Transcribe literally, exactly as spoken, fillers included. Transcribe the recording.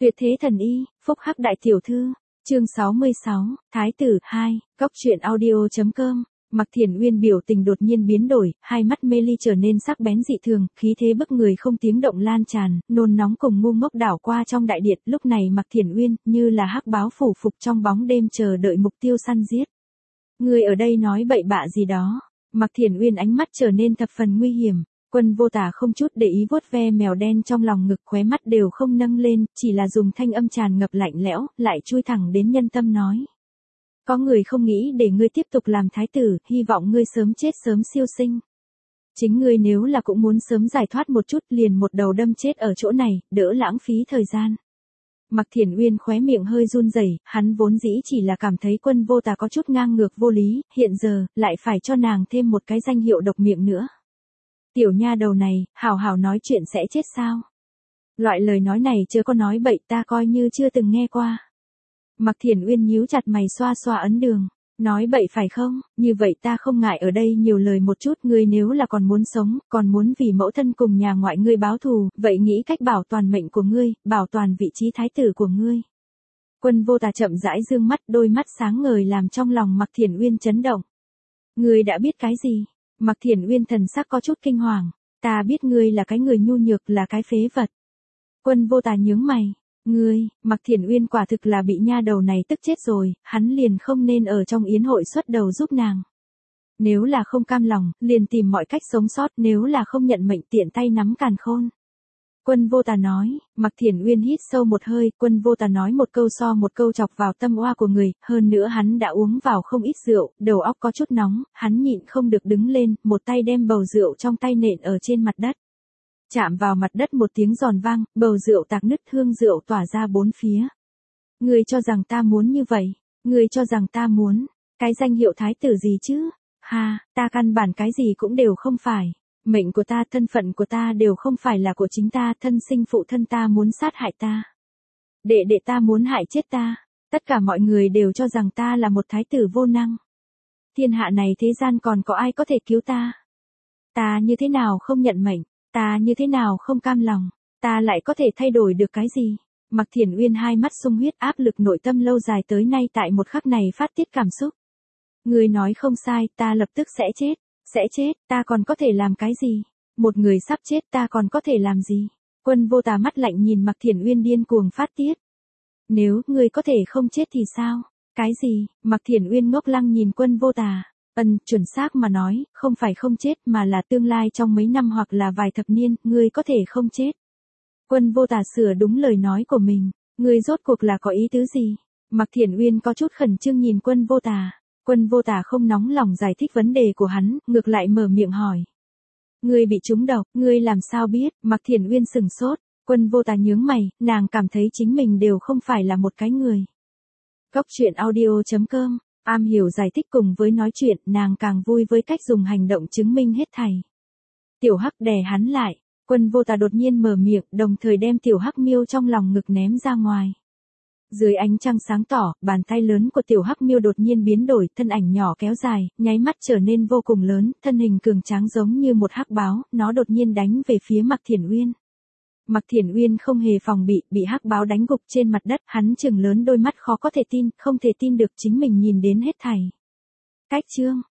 Tuyệt thế thần y, phúc hắc đại tiểu thư. Chương sáu mươi sáu, Thái tử hai, Cốc truyện audio chấm com. Mạc Thiển Uyên biểu tình đột nhiên biến đổi, hai mắt mê ly trở nên sắc bén dị thường, khí thế bức người không tiếng động lan tràn, nôn nóng cùng ngu ngốc đảo qua trong đại điện. Lúc này Mạc Thiển Uyên như là hắc báo phủ phục trong bóng đêm chờ đợi mục tiêu săn giết. Người ở đây nói bậy bạ gì đó? Mạc Thiển Uyên ánh mắt trở nên thập phần nguy hiểm. Quân Vô Tà không chút để ý vuốt ve mèo đen trong lòng ngực, khóe mắt đều không nâng lên, chỉ là dùng thanh âm tràn ngập lạnh lẽo, lại chui thẳng đến nhân tâm nói. Có người không nghĩ để ngươi tiếp tục làm thái tử, hy vọng ngươi sớm chết sớm siêu sinh. Chính ngươi nếu là cũng muốn sớm giải thoát một chút, liền một đầu đâm chết ở chỗ này, đỡ lãng phí thời gian. Mạc Thiển Uyên khóe miệng hơi run rẩy, hắn vốn dĩ chỉ là cảm thấy Quân Vô Tà có chút ngang ngược vô lý, hiện giờ, lại phải cho nàng thêm một cái danh hiệu độc miệng nữa. Tiểu nha đầu này, hảo hảo nói chuyện sẽ chết sao? Loại lời nói này chưa có nói bậy, ta coi như chưa từng nghe qua. Mạc Thiển Uyên nhíu chặt mày xoa xoa ấn đường, nói bậy phải không? Như vậy ta không ngại ở đây nhiều lời một chút, ngươi nếu là còn muốn sống, còn muốn vì mẫu thân cùng nhà ngoại ngươi báo thù, vậy nghĩ cách bảo toàn mệnh của ngươi, bảo toàn vị trí thái tử của ngươi. Quân Vô Tà chậm rãi dương mắt, đôi mắt sáng ngời làm trong lòng Mạc Thiển Uyên chấn động. Ngươi đã biết cái gì? Mạc Thiển Uyên thần sắc có chút kinh hoàng, ta biết ngươi là cái người nhu nhược, là cái phế vật. Quân Vô Tà nhướng mày, ngươi, Mạc Thiển Uyên quả thực là bị nha đầu này tức chết rồi, hắn liền không nên ở trong yến hội xuất đầu giúp nàng. Nếu là không cam lòng, liền tìm mọi cách sống sót, nếu là không nhận mệnh tiện tay nắm càn khôn. Quân Vô Tà nói, Mạc Thiển Uyên hít sâu một hơi, Quân Vô Tà nói một câu so một câu chọc vào tâm oa của người, hơn nữa hắn đã uống vào không ít rượu, đầu óc có chút nóng, hắn nhịn không được đứng lên, một tay đem bầu rượu trong tay nện ở trên mặt đất. Chạm vào mặt đất một tiếng giòn vang, bầu rượu tạc nứt, hương rượu tỏa ra bốn phía. Ngươi cho rằng ta muốn như vậy? Ngươi cho rằng ta muốn cái danh hiệu thái tử gì chứ? Ha, ta căn bản cái gì cũng đều không phải. Mệnh của ta, thân phận của ta đều không phải là của chính ta, thân sinh phụ thân ta muốn sát hại ta. Đệ đệ ta muốn hại chết ta. Tất cả mọi người đều cho rằng ta là một thái tử vô năng. Thiên hạ này thế gian còn có ai có thể cứu ta? Ta như thế nào không nhận mệnh? Ta như thế nào không cam lòng? Ta lại có thể thay đổi được cái gì? Mạc Thiển Uyên hai mắt sung huyết, áp lực nội tâm lâu dài tới nay tại một khắc này phát tiết cảm xúc. Ngươi nói không sai, ta lập tức sẽ chết. Sẽ chết, ta còn có thể làm cái gì? Một người sắp chết ta còn có thể làm gì? Quân Vô Tà mắt lạnh nhìn Mạc Thiển Uyên điên cuồng phát tiết. Nếu ngươi có thể không chết thì sao? Cái gì? Mạc Thiển Uyên ngốc lăng nhìn Quân Vô Tà. Ân, chuẩn xác mà nói, không phải không chết mà là tương lai trong mấy năm hoặc là vài thập niên, ngươi có thể không chết. Quân Vô Tà sửa đúng lời nói của mình. Ngươi rốt cuộc là có ý tứ gì? Mạc Thiển Uyên có chút khẩn trương nhìn Quân Vô Tà. Quân Vô Tà không nóng lòng giải thích vấn đề của hắn, ngược lại mở miệng hỏi. Ngươi bị trúng độc, ngươi làm sao biết? Mạc Thiển Uyên sừng sốt. Quân Vô Tà nhướng mày, nàng cảm thấy chính mình đều không phải là một cái người. Cốc truyện audio chấm com, am hiểu giải thích cùng với nói chuyện, nàng càng vui với cách dùng hành động chứng minh hết thảy. Tiểu Hắc đè hắn lại, Quân Vô Tà đột nhiên mở miệng, đồng thời đem Tiểu Hắc miêu trong lòng ngực ném ra ngoài. Dưới ánh trăng sáng tỏ, bàn tay lớn của Tiểu Hắc miêu đột nhiên biến đổi, thân ảnh nhỏ kéo dài, nháy mắt trở nên vô cùng lớn, thân hình cường tráng giống như một hắc báo, nó đột nhiên đánh về phía Mạc Thiển Uyên. Mạc Thiển Uyên không hề phòng bị, bị hắc báo đánh gục trên mặt đất, hắn trừng lớn đôi mắt khó có thể tin, không thể tin được chính mình nhìn đến hết thảy. Cách chương